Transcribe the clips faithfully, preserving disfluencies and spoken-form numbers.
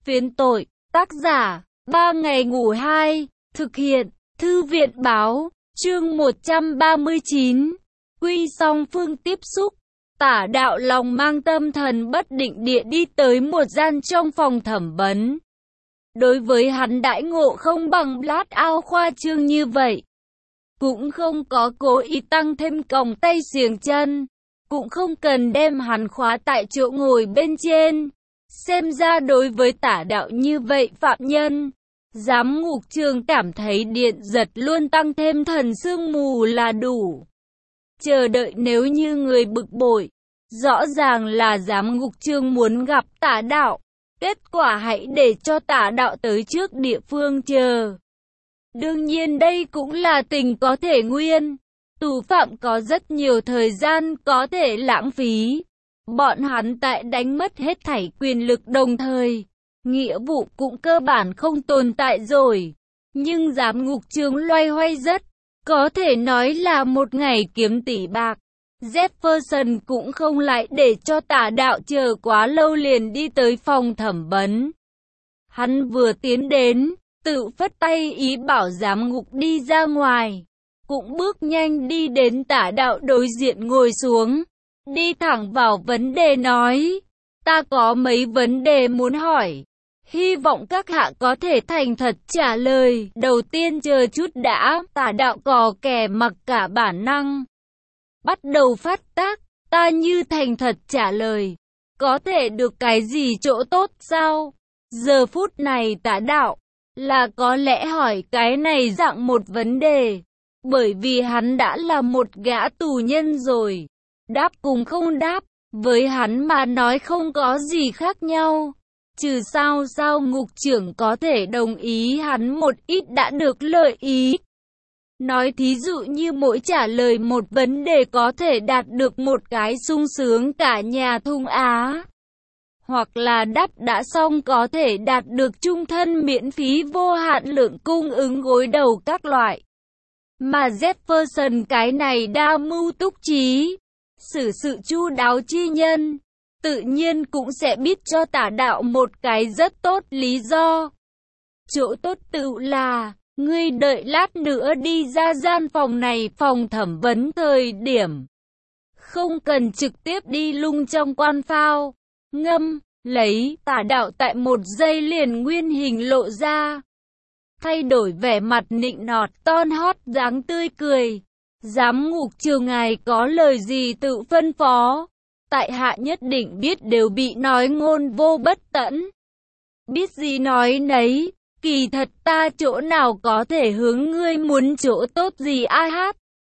Phiến tội, tác giả, ba ngày ngủ hai, thực hiện, Thư viện Báo, chương một trăm ba mươi chín, quy song phương tiếp xúc. Tả đạo lòng mang tâm thần bất định địa đi tới một gian trong phòng thẩm vấn. Đối với hắn đãi ngộ không bằng lát ao khoa trương như vậy. Cũng không có cố ý tăng thêm còng tay xiềng chân. Cũng không cần đem hắn khóa tại chỗ ngồi bên trên. Xem ra đối với tả đạo như vậy phạm nhân, giám ngục trường cảm thấy điện giật luôn tăng thêm thần sương mù là đủ. Chờ đợi nếu như người bực bội, rõ ràng là giám ngục trường muốn gặp tả đạo. Kết quả hãy để cho tả đạo tới trước địa phương chờ. Đương nhiên đây cũng là tình có thể nguyên. Tù phạm có rất nhiều thời gian có thể lãng phí. Bọn hắn tại đánh mất hết thảy quyền lực đồng thời. Nghĩa vụ cũng cơ bản không tồn tại rồi. Nhưng giám ngục trường loay hoay rất. Có thể nói là một ngày kiếm tỷ bạc. Jefferson cũng không lại để cho tả đạo chờ quá lâu liền đi tới phòng thẩm vấn. Hắn vừa tiến đến, tự phất tay ý bảo giám ngục đi ra ngoài. Cũng bước nhanh đi đến tả đạo đối diện ngồi xuống. Đi thẳng vào vấn đề nói. Ta có mấy vấn đề muốn hỏi. Hy vọng các hạ có thể thành thật trả lời. Đầu tiên chờ chút đã. Tả đạo cò kè mặc cả bản năng. Bắt đầu phát tác. Ta như thành thật trả lời. Có thể được cái gì chỗ tốt sao? Giờ phút này tả đạo là có lẽ hỏi cái này dạng một vấn đề. Bởi vì hắn đã là một gã tù nhân rồi. Đáp cùng không đáp, với hắn mà nói không có gì khác nhau. Trừ sao sao ngục trưởng có thể đồng ý hắn một ít đã được lợi ý. Nói thí dụ như mỗi trả lời một vấn đề có thể đạt được một cái sung sướng cả nhà thung Á. Hoặc là đáp đã xong có thể đạt được chung thân miễn phí vô hạn lượng cung ứng gối đầu các loại. Mà Jefferson cái này đa mưu túc trí, xử sự chu đáo chi nhân, tự nhiên cũng sẽ biết cho tả đạo một cái rất tốt lý do. Chỗ tốt tự là, ngươi đợi lát nữa đi ra gian phòng này phòng thẩm vấn thời điểm. Không cần trực tiếp đi lung trong quan phao, ngâm, lấy, tả đạo tại một giây liền nguyên hình lộ ra. Thay đổi vẻ mặt nịnh nọt ton hót dáng tươi cười. Giám ngục trường ngài có lời gì tự phân phó. Tại hạ nhất định biết đều bị nói ngôn vô bất tận. Biết gì nói nấy. Kỳ thật ta chỗ nào có thể hướng ngươi muốn chỗ tốt gì ai hát.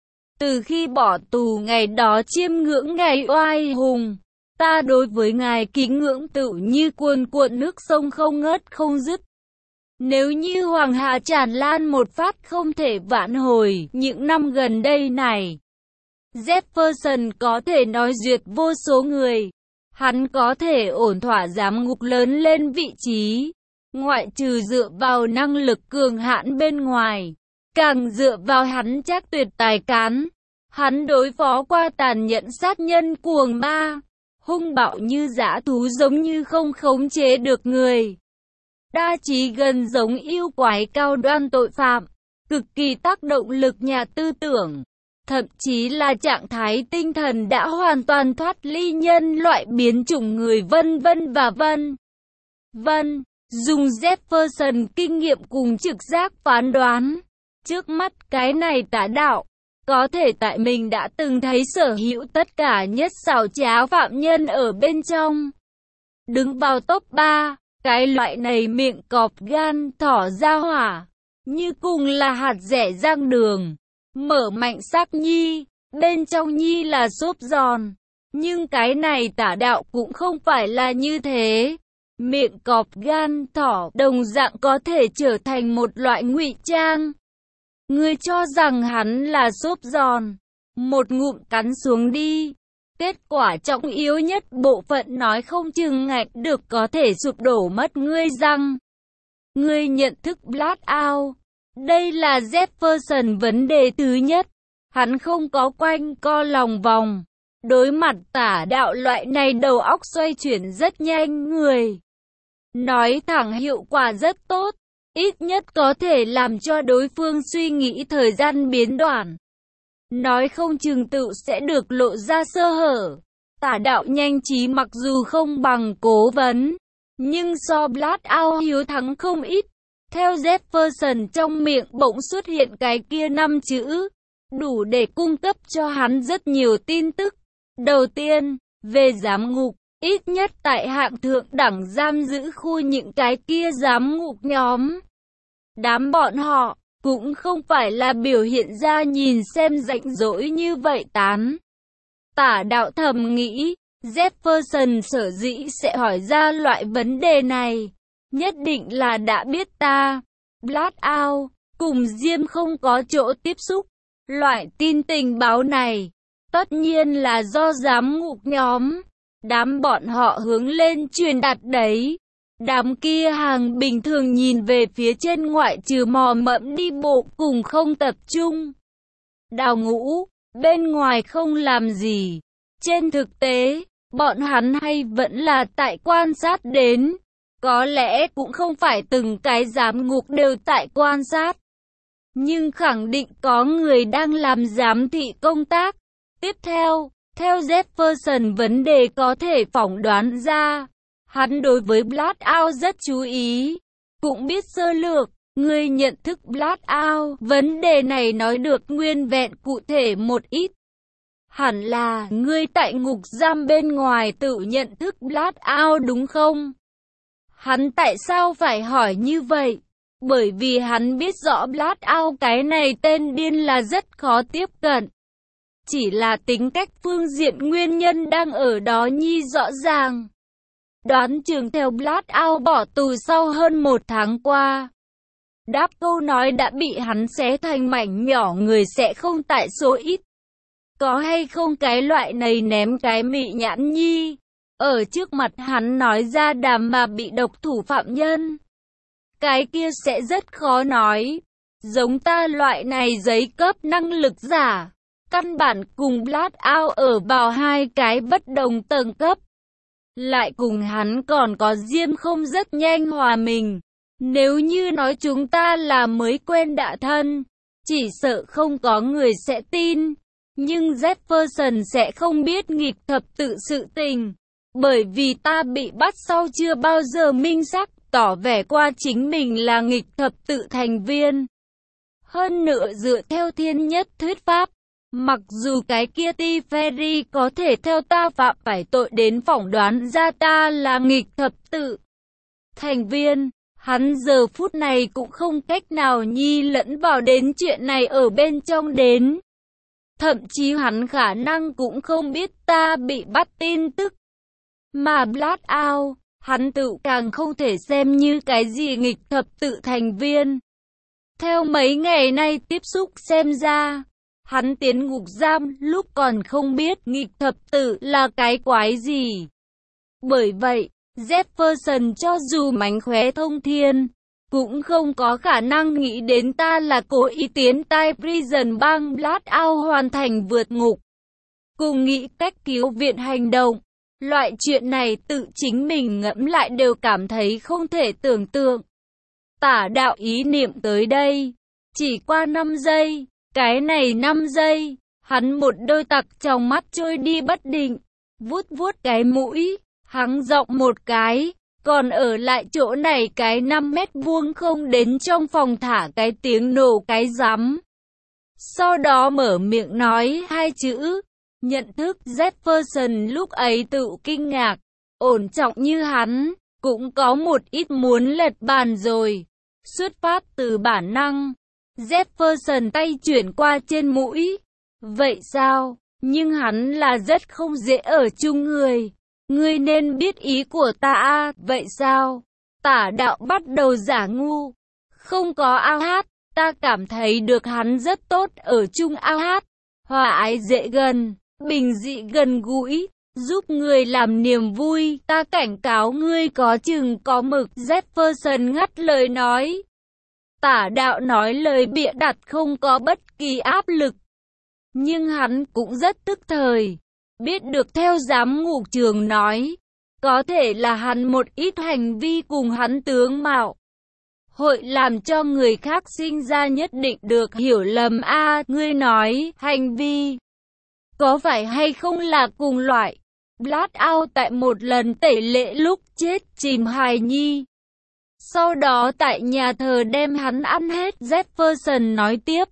Từ khi bỏ tù ngày đó chiêm ngưỡng ngày oai hùng. Ta đối với ngài kính ngưỡng tự như cuồn cuộn nước sông không ngớt không dứt. Nếu như hoàng hà tràn lan một phát không thể vãn hồi những năm gần đây này. Jefferson có thể nói duyệt vô số người. Hắn có thể ổn thỏa giám ngục lớn lên vị trí. Ngoại trừ dựa vào năng lực cường hãn bên ngoài. Càng dựa vào hắn chắc tuyệt tài cán. Hắn đối phó qua tàn nhẫn sát nhân cuồng ma. Hung bạo như dã thú giống như không khống chế được người. Đa trí gần giống yêu quái cao đoan tội phạm, cực kỳ tác động lực nhà tư tưởng, thậm chí là trạng thái tinh thần đã hoàn toàn thoát ly nhân loại biến chủng người vân vân và vân vân. Dùng Jefferson kinh nghiệm cùng trực giác phán đoán, trước mắt cái này tả đạo, có thể tại mình đã từng thấy sở hữu tất cả nhất xảo trá phạm nhân ở bên trong. Đứng vào top ba. Cái loại này miệng cọp gan thỏ ra hỏa, như cùng là hạt rẻ rang đường, mở mạnh sắc nhi, bên trong nhi là xốp giòn. Nhưng cái này tả đạo cũng không phải là như thế. Miệng cọp gan thỏ đồng dạng có thể trở thành một loại ngụy trang. Ngươi cho rằng hắn là xốp giòn, một ngụm cắn xuống đi. Kết quả trọng yếu nhất bộ phận nói không chừng ngạch được có thể sụp đổ mất ngươi răng. Ngươi nhận thức blast out. Đây là Jefferson vấn đề thứ nhất. Hắn không có quanh co lòng vòng. Đối mặt tả đạo loại này đầu óc xoay chuyển rất nhanh người. Nói thẳng hiệu quả rất tốt, ít nhất có thể làm cho đối phương suy nghĩ thời gian biến đoạn. Nói không chừng tự sẽ được lộ ra sơ hở. Tả đạo nhanh trí mặc dù không bằng cố vấn, nhưng so Blackout hiếu thắng không ít. Theo Jefferson trong miệng bỗng xuất hiện cái kia năm chữ, đủ để cung cấp cho hắn rất nhiều tin tức. Đầu tiên, về giám ngục, ít nhất tại hạng thượng đẳng giam giữ khu những cái kia giám ngục nhóm. Đám bọn họ cũng không phải là biểu hiện ra nhìn xem rảnh rỗi như vậy tán. Tả đạo thầm nghĩ, Jefferson sở dĩ sẽ hỏi ra loại vấn đề này, nhất định là đã biết ta, Blackout, cùng Diêm không có chỗ tiếp xúc. Loại tin tình báo này, tất nhiên là do giám ngục nhóm, đám bọn họ hướng lên truyền đạt đấy. Đám kia hàng bình thường nhìn về phía trên ngoại trừ mò mẫm đi bộ cùng không tập trung. Đào ngũ, bên ngoài không làm gì. Trên thực tế, bọn hắn hay vẫn là tại quan sát đến. Có lẽ cũng không phải từng cái giám ngục đều tại quan sát. Nhưng khẳng định có người đang làm giám thị công tác. Tiếp theo, theo Jefferson vấn đề có thể phỏng đoán ra. Hắn đối với Blackout rất chú ý, cũng biết sơ lược, người nhận thức Blackout, vấn đề này nói được nguyên vẹn cụ thể một ít. Hẳn là, ngươi tại ngục giam bên ngoài tự nhận thức Blackout đúng không? Hắn tại sao phải hỏi như vậy? Bởi vì hắn biết rõ Blackout cái này tên điên là rất khó tiếp cận. Chỉ là tính cách phương diện nguyên nhân đang ở đó nhi rõ ràng. Đoán chừng theo Blackout bỏ tù sau hơn một tháng qua. Đáp câu nói đã bị hắn xé thành mảnh nhỏ người sẽ không tại số ít. Có hay không cái loại này ném cái mị nhãn nhi, ở trước mặt hắn nói ra đàm mà bị độc thủ phạm nhân. Cái kia sẽ rất khó nói. Giống ta loại này giấy cấp năng lực giả, căn bản cùng Blackout ở vào hai cái bất đồng tầng cấp. Lại cùng hắn còn có Diêm không rất nhanh hòa mình. Nếu như nói chúng ta là mới quen đã thân, chỉ sợ không có người sẽ tin. Nhưng Jefferson sẽ không biết nghịch thập tự sự tình. Bởi vì ta bị bắt sau chưa bao giờ minh xác tỏ vẻ qua chính mình là nghịch thập tự thành viên. Hơn nữa dựa theo thiên nhất thuyết pháp, mặc dù cái kia Ti Ferry có thể theo ta phạm phải tội đến phỏng đoán ra ta là nghịch thập tự thành viên, hắn giờ phút này cũng không cách nào nhi lẫn vào đến chuyện này ở bên trong đến. Thậm chí hắn khả năng cũng không biết ta bị bắt tin tức. Mà Blackout, hắn tự càng không thể xem như cái gì nghịch thập tự thành viên. Theo mấy ngày nay tiếp xúc xem ra, hắn tiến ngục giam lúc còn không biết nghịch thập tự là cái quái gì. Bởi vậy, Jefferson cho dù mánh khóe thông thiên, cũng không có khả năng nghĩ đến ta là cố ý tiến tai prison bang Blackout hoàn thành vượt ngục. Cùng nghĩ cách cứu viện hành động. Loại chuyện này tự chính mình ngẫm lại đều cảm thấy không thể tưởng tượng. Tả đạo ý niệm tới đây. Chỉ qua năm giây. Cái này năm giây. Hắn một đôi tặc trong mắt trôi đi bất định. Vuốt vuốt cái mũi. Hắng giọng một cái. Còn ở lại chỗ này cái năm mét vuông không đến trong phòng thả cái tiếng nổ cái rắm. Sau đó mở miệng nói hai chữ. Nhận thức Jefferson lúc ấy tự kinh ngạc. Ổn trọng như hắn, cũng có một ít muốn lật bàn rồi. Xuất phát từ bản năng. Jefferson tay chuyển qua trên mũi. Vậy sao? Nhưng hắn là rất không dễ ở chung người. Ngươi nên biết ý của ta à, vậy sao? Tả đạo bắt đầu giả ngu. Không có ao hát, ta cảm thấy được hắn rất tốt ở chung ao hát. Hòa ái dễ gần, bình dị gần gũi, giúp người làm niềm vui. Ta cảnh cáo ngươi có chừng có mực. Jefferson ngắt lời nói. Tả đạo nói lời bịa đặt không có bất kỳ áp lực. Nhưng hắn cũng rất tức thời. Biết được theo giám ngục trường nói, Có thể là hắn một ít hành vi cùng hắn tướng mạo hội làm cho người khác sinh ra nhất định được hiểu lầm. A, à, ngươi nói, hành vi có phải hay không là cùng loại? Blackout tại một lần tẩy lễ lúc chết chìm hài nhi. Sau đó tại nhà thờ đem hắn ăn hết. Jefferson nói tiếp.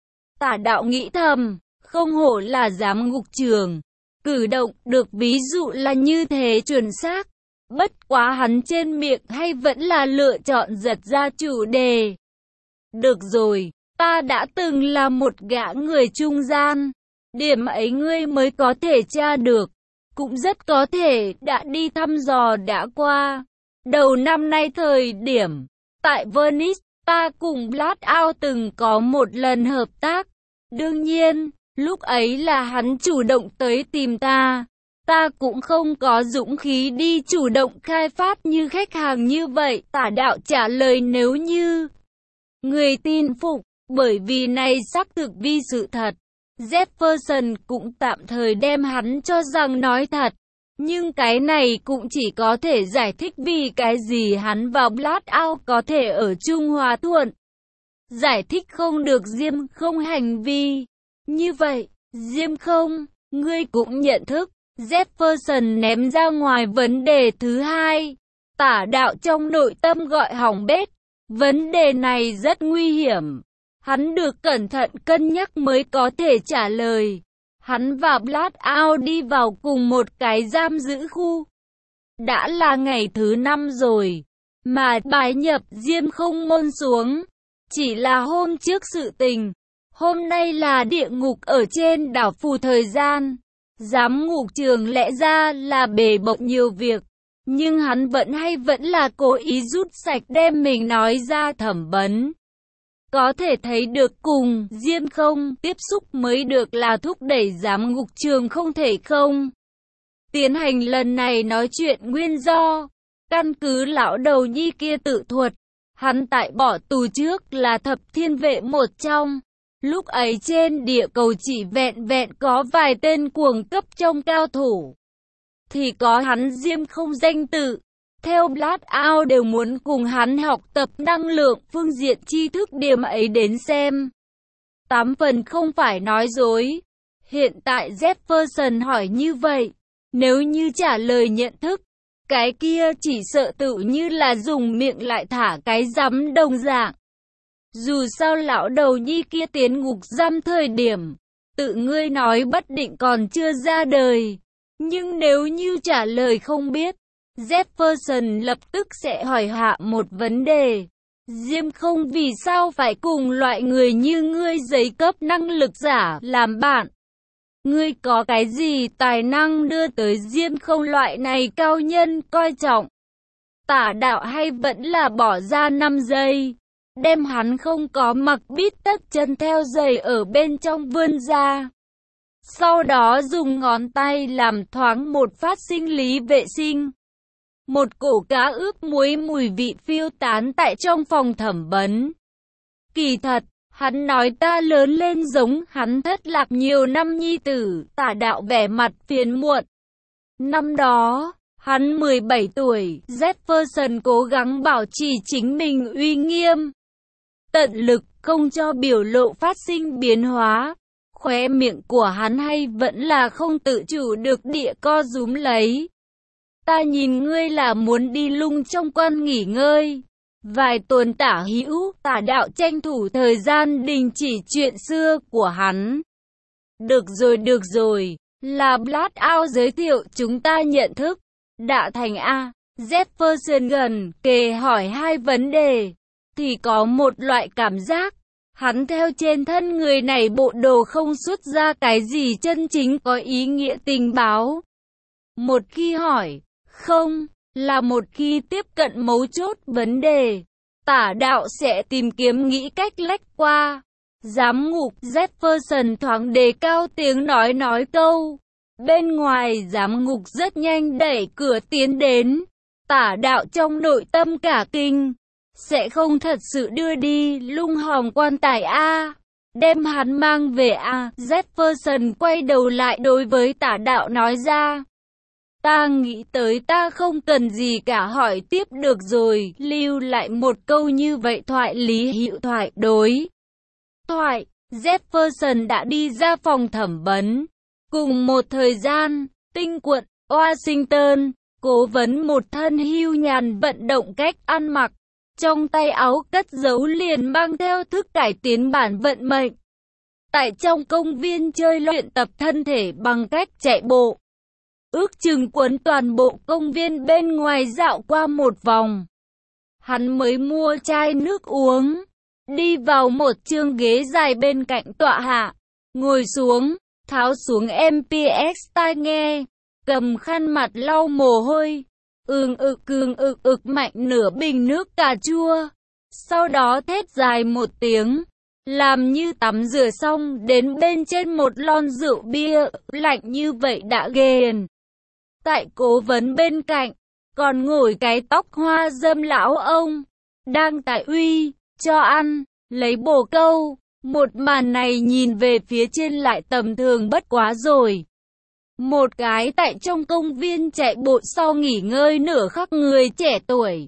Tả đạo nghĩ thầm, không hổ là giám ngục trường. Cử động được ví dụ là như thế chuẩn xác. Bất quá hắn trên miệng hay vẫn là lựa chọn giật ra chủ đề. Được rồi, ta đã từng là một gã người trung gian. Điểm ấy ngươi mới có thể tra được. Cũng rất có thể đã đi thăm dò đã qua. Đầu năm nay thời điểm, tại Venice, ta cùng Blackout từng có một lần hợp tác. Đương nhiên, lúc ấy là hắn chủ động tới tìm ta. Ta cũng không có dũng khí đi chủ động khai phát như khách hàng như vậy. Tả đạo trả lời nếu như người tin phục, bởi vì này xác thực vi sự thật. Jefferson cũng tạm thời đem hắn cho rằng nói thật. Nhưng cái này cũng chỉ có thể giải thích vì cái gì hắn và Blackout có thể ở chung hòa thuận. Giải thích không được Diêm không hành vi. Như vậy, Diêm không, ngươi cũng nhận thức. Jefferson ném ra ngoài vấn đề thứ hai. Tả đạo trong nội tâm gọi hỏng bét. Vấn đề này rất nguy hiểm. Hắn được cẩn thận cân nhắc mới có thể trả lời. Hắn và Blackout đi vào cùng một cái giam giữ khu. Đã là ngày thứ năm rồi, mà bái nhập Diêm không môn xuống. Chỉ là hôm trước sự tình. Hôm nay là địa ngục ở trên đảo phù thời gian. Giám ngục trường lẽ ra là bề bộn nhiều việc. Nhưng hắn vẫn hay vẫn là cố ý rút sạch đem mình nói ra thẩm vấn. Có thể thấy được cùng Diêm không tiếp xúc mới được là thúc đẩy giám ngục trường không thể không tiến hành lần này nói chuyện nguyên do. Căn cứ lão đầu nhi kia tự thuật, hắn tại bỏ tù trước là thập thiên vệ một trong. Lúc ấy trên địa cầu chỉ vẹn vẹn có vài tên cuồng cấp trong cao thủ. Thì có hắn Diêm không danh tự. Theo Blackout đều muốn cùng hắn học tập năng lượng phương diện tri thức điểm ấy đến xem. Tám phần không phải nói dối. Hiện tại Jefferson hỏi như vậy. Nếu như trả lời nhận thức, cái kia chỉ sợ tự như là dùng miệng lại thả cái rắm đồng dạng. Dù sao lão đầu nhi kia tiến ngục giam thời điểm, tự ngươi nói bất định còn chưa ra đời. Nhưng nếu như trả lời không biết, Jefferson lập tức sẽ hỏi hạ một vấn đề. Diêm không vì sao phải cùng loại người như ngươi giấy cấp năng lực giả làm bạn? Ngươi có cái gì tài năng đưa tới Diêm không loại này cao nhân coi trọng? Tả đạo hay vẫn là bỏ ra năm giây, đem hắn không có mặc bít tất chân theo giày ở bên trong vươn ra. Sau đó dùng ngón tay làm thoáng một phát sinh lý vệ sinh. Một cổ cá ướp muối mùi vị phiêu tán tại trong phòng thẩm vấn. Kỳ thật, hắn nói ta lớn lên giống hắn thất lạc nhiều năm nhi tử. Tả đạo vẻ mặt phiền muộn. Năm đó, hắn mười bảy tuổi, Jefferson cố gắng bảo trì chính mình uy nghiêm. Tận lực không cho biểu lộ phát sinh biến hóa. Khóe miệng của hắn hay vẫn là không tự chủ được địa co rúm lấy. Ta nhìn ngươi là muốn đi lung trong quan nghỉ ngơi. Vài tuần tả hữu, tả đạo tranh thủ thời gian đình chỉ chuyện xưa của hắn. Được rồi được rồi, là Blackout giới thiệu chúng ta nhận thức. Đã thành A, Jefferson gần kề hỏi hai vấn đề. Thì có một loại cảm giác, hắn theo trên thân người này bộ đồ không xuất ra cái gì chân chính có ý nghĩa tình báo. Một khi hỏi, không, là một khi tiếp cận mấu chốt vấn đề, tả đạo sẽ tìm kiếm nghĩ cách lách qua. Giám ngục Jefferson thoáng đề cao tiếng nói nói câu. Bên ngoài giám ngục rất nhanh đẩy cửa tiến đến. Tả đạo trong nội tâm cả kinh. Sẽ không thật sự đưa đi lung hòm quan tài A. Đem hắn mang về A. Jefferson quay đầu lại đối với tả đạo nói ra. Ta nghĩ tới ta không cần gì cả hỏi tiếp được rồi, lưu lại một câu như vậy thoại lý hữu thoại đối. Thoại, Jefferson đã đi ra phòng thẩm vấn. Cùng một thời gian, tinh quận, Washington, cố vấn một thân hưu nhàn vận động cách ăn mặc. Trong tay áo cất giấu liền mang theo thức cải tiến bản vận mệnh. Tại trong công viên chơi luyện tập thân thể bằng cách chạy bộ. Ước chừng quấn toàn bộ công viên bên ngoài dạo qua một vòng. Hắn mới mua chai nước uống. Đi vào một chương ghế dài bên cạnh tọa hạ. Ngồi xuống, tháo xuống em pê ét tai nghe. Cầm khăn mặt lau mồ hôi. Ương ực cương ực ực mạnh nửa bình nước cà chua. Sau đó thét dài một tiếng. Làm như tắm rửa xong đến bên trên một lon rượu bia. Lạnh như vậy đã ghiền. Tại cố vấn bên cạnh. Còn ngồi cái tóc hoa dâm lão ông. Đang tại uy, cho ăn, lấy bồ câu. Một màn này nhìn về phía trên lại tầm thường bất quá rồi. Một cái tại trong công viên chạy bộ sau nghỉ ngơi nửa khắc người trẻ tuổi.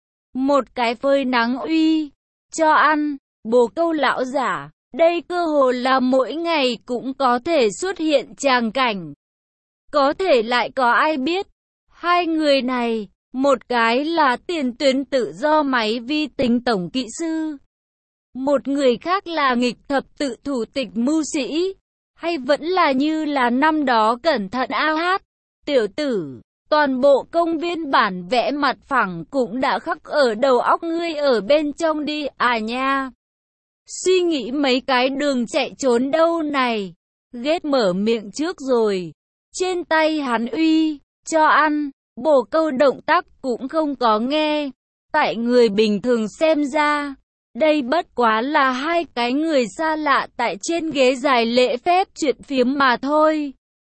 Một cái phơi nắng uy, cho ăn, bồ câu lão giả. Đây cơ hồ là mỗi ngày cũng có thể xuất hiện tràng cảnh. Có thể lại có ai biết. Hai người này, một cái là tiền tuyến tự do máy vi tính tổng kỹ sư. Một người khác là nghịch thập tự thủ tịch mưu sĩ. Hay vẫn là như là năm đó cẩn thận a hát, tiểu tử, toàn bộ công viên bản vẽ mặt phẳng cũng đã khắc ở đầu óc ngươi ở bên trong đi à nha. Suy nghĩ mấy cái đường chạy trốn đâu này. Ghét mở miệng trước rồi. Trên tay hắn uy, cho ăn, bồ câu động tác cũng không có nghe. Tại người bình thường xem ra. Đây bất quá là hai cái người xa lạ tại trên ghế dài lễ phép chuyện phiếm mà thôi.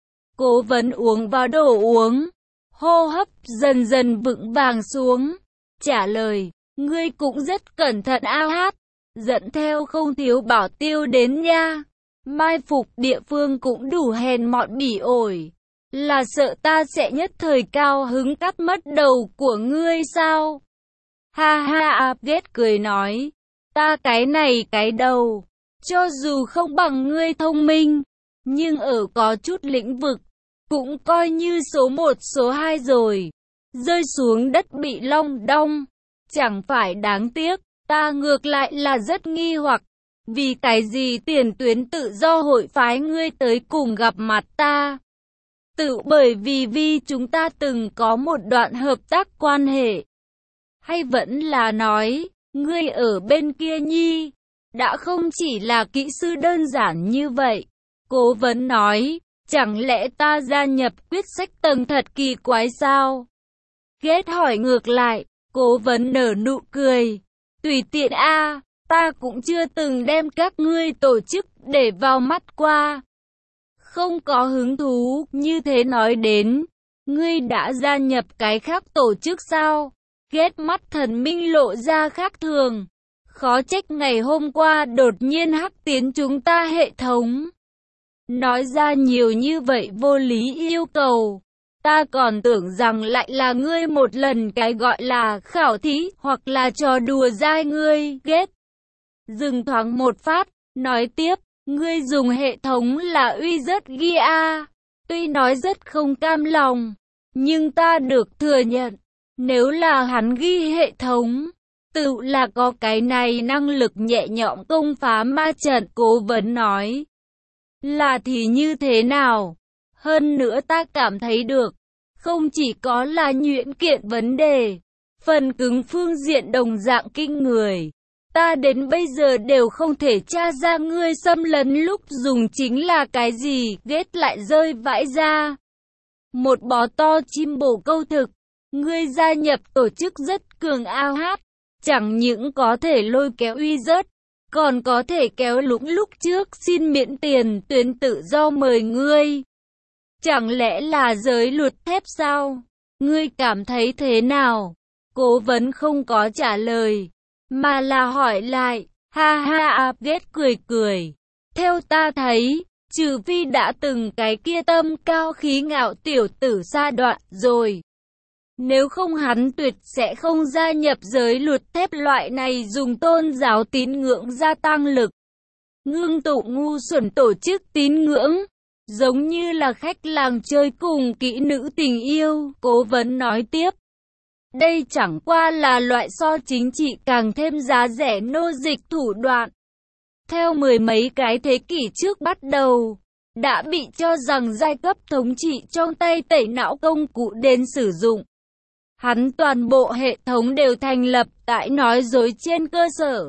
Cố vấn uống vào đồ uống. Hô hấp dần dần vững vàng xuống. Trả lời, ngươi cũng rất cẩn thận a hát. Dẫn theo không thiếu bảo tiêu đến nha. Mai phục địa phương cũng đủ hèn mọn bỉ ổi. Là sợ ta sẽ nhất thời cao hứng cắt mất đầu của ngươi sao? Ha ha áp ghét cười nói. Ta cái này cái đầu, cho dù không bằng ngươi thông minh, nhưng ở có chút lĩnh vực, cũng coi như số một số hai rồi. Rơi xuống đất bị long đong, chẳng phải đáng tiếc, ta ngược lại là rất nghi hoặc. Vì cái gì tiền tuyến tự do hội phái ngươi tới cùng gặp mặt ta? Tự bởi vì vì chúng ta từng có một đoạn hợp tác quan hệ. Hay vẫn là nói, ngươi ở bên kia nhi, đã không chỉ là kỹ sư đơn giản như vậy. Cố vấn nói, chẳng lẽ ta gia nhập quyết sách tầng thật kỳ quái sao? Ghét hỏi ngược lại, cố vấn nở nụ cười. Tùy tiện a, ta cũng chưa từng đem các ngươi tổ chức để vào mắt qua. Không có hứng thú, như thế nói đến, ngươi đã gia nhập cái khác tổ chức sao? Ghét mắt thần minh lộ ra khác thường. Khó trách ngày hôm qua đột nhiên hắc tiến chúng ta hệ thống. Nói ra nhiều như vậy vô lý yêu cầu. Ta còn tưởng rằng lại là ngươi một lần cái gọi là khảo thí hoặc là trò đùa dai ngươi. Ghét. Dừng thoáng một phát, nói tiếp, ngươi dùng hệ thống là uy rất ghi a. Tuy nói rất không cam lòng, nhưng ta được thừa nhận. Nếu là hắn ghi hệ thống, tự là có cái này năng lực nhẹ nhõm công phá ma trận. Cố vấn nói. Là thì như thế nào? Hơn nữa ta cảm thấy được, không chỉ có là nhuyễn kiện vấn đề, phần cứng phương diện đồng dạng kinh người. Ta đến bây giờ đều không thể tra ra ngươi xâm lấn lúc dùng chính là cái gì. Ghét lại rơi vãi ra. Một bó to chim bổ câu thực. Ngươi gia nhập tổ chức rất cường a hát, chẳng những có thể lôi kéo uy rớt, còn có thể kéo lũng lúc trước xin miễn tiền tuyến tự do mời ngươi. Chẳng lẽ là giới luật thép sao? Ngươi cảm thấy thế nào? Cố vấn không có trả lời, mà là hỏi lại. Ha ha áp ghét cười cười. Theo ta thấy, Trừ phi đã từng cái kia tâm cao khí ngạo tiểu tử sa đoạn rồi. Nếu không hắn tuyệt sẽ không gia nhập giới luật thép loại này dùng tôn giáo tín ngưỡng gia tăng lực. Ngưng tụ ngu xuẩn tổ chức tín ngưỡng, giống như là khách làng chơi cùng kỹ nữ tình yêu, cố vấn nói tiếp. Đây chẳng qua là loại so chính trị càng thêm giá rẻ nô dịch thủ đoạn. Theo mười mấy cái thế kỷ trước bắt đầu, đã bị cho rằng giai cấp thống trị trong tay tẩy não công cụ đến sử dụng. Hắn toàn bộ hệ thống đều thành lập tại nói dối trên cơ sở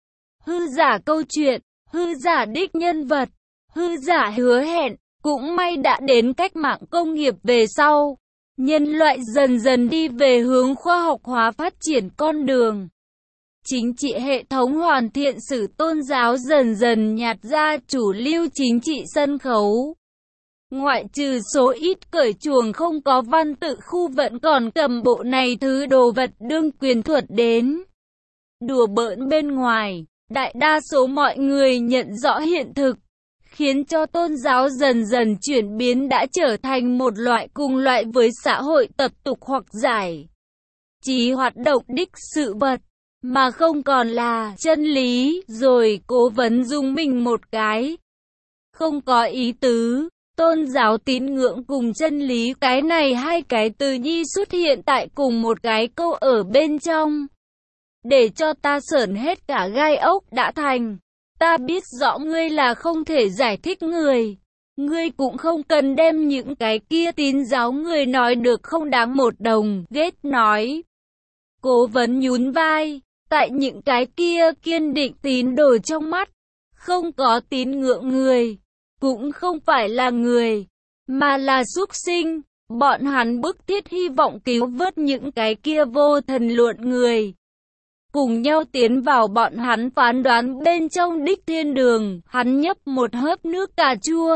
hư giả câu chuyện, hư giả đích nhân vật, hư giả hứa hẹn. Cũng may đã đến cách mạng công nghiệp về sau, nhân loại dần dần đi về hướng khoa học hóa phát triển con đường. Chính trị hệ thống hoàn thiện, sử tôn giáo dần dần nhạt ra chủ lưu chính trị sân khấu. Ngoại trừ số ít cởi chuồng không có văn tự khu vẫn còn cầm bộ này thứ đồ vật đương quyền thuật đến đùa bỡn bên ngoài, đại đa số mọi người nhận rõ hiện thực, khiến cho tôn giáo dần dần chuyển biến đã trở thành một loại cùng loại với xã hội tập tục hoặc giải trí hoạt động đích sự vật, mà không còn là chân lý. Rồi cố vấn dùng mình một cái. Không có ý tứ, tôn giáo tín ngưỡng cùng chân lý cái này hai cái từ nhi xuất hiện tại cùng một cái câu ở bên trong. Để cho ta sởn hết cả gai ốc đã thành. Ta biết rõ ngươi là không thể giải thích người. Ngươi cũng không cần đem những cái kia tín giáo người nói được không đáng một đồng, ghét nói. Cố vấn nhún vai, tại những cái kia kiên định tín đồ trong mắt, không có tín ngưỡng người, cũng không phải là người, mà là súc sinh. Bọn hắn bức thiết hy vọng cứu vớt những cái kia vô thần luận người. Cùng nhau tiến vào bọn hắn phán đoán bên trong đích thiên đường, hắn nhấp một hớp nước cà chua.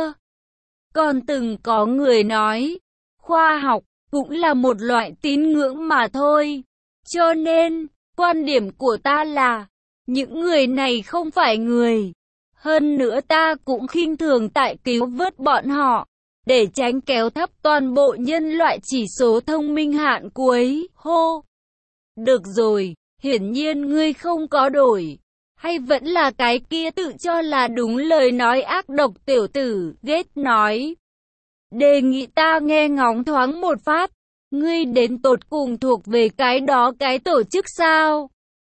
Còn từng có người nói, khoa học cũng là một loại tín ngưỡng mà thôi. Cho nên, quan điểm của ta là, những người này không phải người. Hơn nữa ta cũng khinh thường tại cứu vớt bọn họ, để tránh kéo thấp toàn bộ nhân loại chỉ số thông minh hạn cuối. Hô! Được rồi. Hiển nhiên ngươi không có đổi, hay vẫn là cái kia tự cho là đúng lời nói ác độc tiểu tử, ghét nói. Đề nghị ta nghe ngóng thoáng một phát, ngươi đến tột cùng thuộc về cái đó cái tổ chức sao?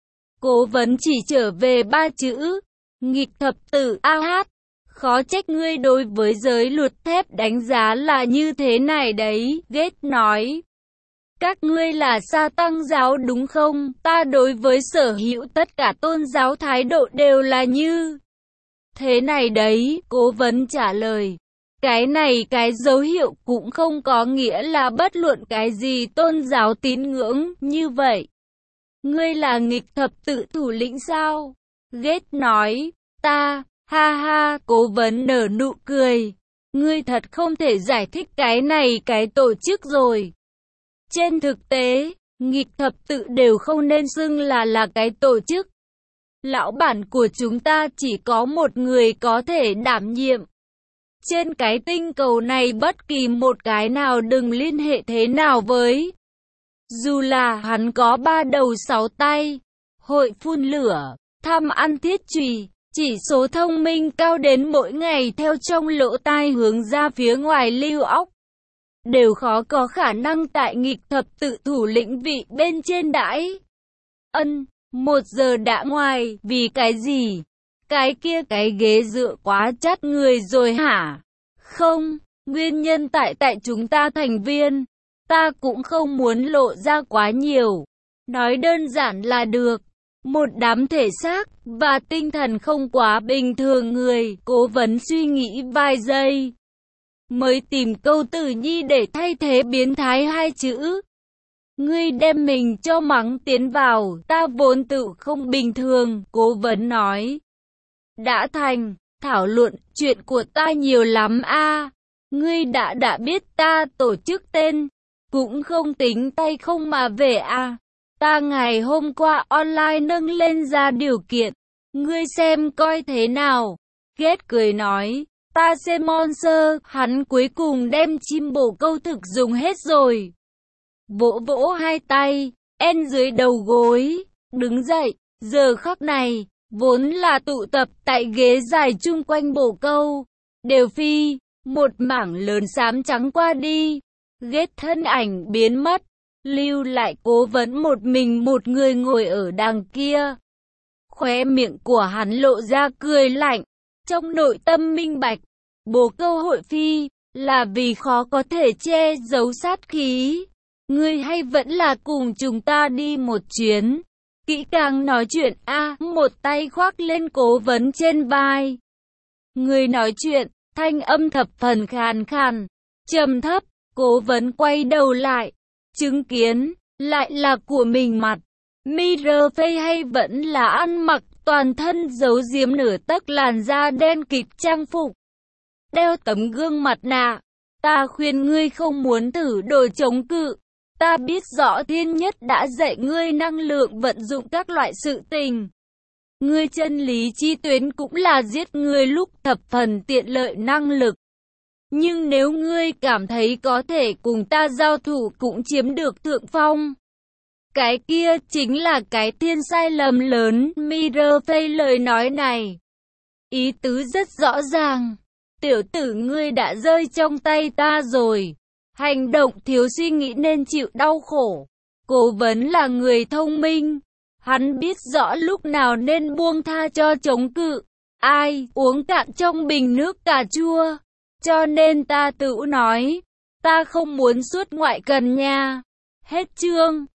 Cố vấn chỉ trở về ba chữ, nghịch thập tử a hát, khó trách ngươi đối với giới luật thép đánh giá là như thế này đấy, ghét nói. Các ngươi là sa tăng giáo đúng không? Ta đối với sở hữu tất cả tôn giáo thái độ đều là như thế này đấy, cố vấn trả lời. Cái này cái dấu hiệu cũng không có nghĩa là bất luận cái gì tôn giáo tín ngưỡng như vậy. Ngươi là nghịch thập tự thủ lĩnh sao? Ghét nói, ta, ha ha, cố vấn nở nụ cười. Ngươi thật không thể giải thích cái này cái tổ chức rồi. Trên thực tế, nghịch thập tự đều không nên xưng là là cái tổ chức. Lão bản của chúng ta chỉ có một người có thể đảm nhiệm. Trên cái tinh cầu này bất kỳ một cái nào đừng liên hệ thế nào với. Dù là hắn có ba đầu sáu tay, hội phun lửa, tham ăn thiết chùy, chỉ số thông minh cao đến mỗi ngày theo trong lỗ tai hướng ra phía ngoài lưu óc. Đều khó có khả năng tại nghịch thập tự thủ lĩnh vị bên trên đãi. Ân, một giờ đã ngoài, vì cái gì? Cái kia cái ghế dựa quá chát người rồi hả? Không, nguyên nhân tại tại chúng ta thành viên. Ta cũng không muốn lộ ra quá nhiều. Nói đơn giản là được. Một đám thể xác và tinh thần không quá bình thường người, cố vấn suy nghĩ vài giây. Mới tìm câu từ nhi để thay thế biến thái hai chữ. Ngươi đem mình cho mắng tiến vào, ta vốn tự không bình thường, cố vấn nói. Đã thành, thảo luận chuyện của ta nhiều lắm a. Ngươi đã đã biết ta tổ chức tên, cũng không tính tay không mà về a. Ta ngày hôm qua online nâng lên ra điều kiện, ngươi xem coi thế nào. Ghét cười nói. Ta xem monster, hắn cuối cùng đem chim bồ câu thực dùng hết rồi. Vỗ vỗ hai tay, En dưới đầu gối, đứng dậy, giờ khắc này, vốn là tụ tập tại ghế dài chung quanh bồ câu, đều phi, một mảng lớn xám trắng qua đi, ghét thân ảnh biến mất, lưu lại Cố Vấn một mình một người ngồi ở đằng kia. Khóe miệng của hắn lộ ra cười lạnh, trong nội tâm minh bạch, bồ câu hội phi, là vì khó có thể che giấu sát khí. Ngươi hay vẫn là cùng chúng ta đi một chuyến. Kỹ càng nói chuyện a à, một tay khoác lên Cố Vấn trên vai. Người nói chuyện, thanh âm thập phần khàn khàn, trầm thấp. Cố Vấn quay đầu lại, chứng kiến, lại là của mình mặt. Mirror Face hay vẫn là ăn mặc toàn thân giấu giếm nửa tấc làn da đen kịt trang phục. Đeo tấm gương mặt nạ. Ta khuyên ngươi không muốn thử đồ chống cự. Ta biết rõ thiên nhất đã dạy ngươi năng lượng vận dụng các loại sự tình. Ngươi chân lý chi tuyến cũng là giết ngươi lúc thập phần tiện lợi năng lực. Nhưng nếu ngươi cảm thấy có thể cùng ta giao thủ cũng chiếm được thượng phong, cái kia chính là cái thiên sai lầm lớn. Mirror Face lời nói này, ý tứ rất rõ ràng. Tiểu tử ngươi đã rơi trong tay ta rồi. Hành động thiếu suy nghĩ nên chịu đau khổ. Cố Vấn là người thông minh. Hắn biết rõ lúc nào nên buông tha cho chống cự. Ai uống cạn trong bình nước cà chua. Cho nên ta tự nói, ta không muốn xuất ngoại cần nha. Hết chương.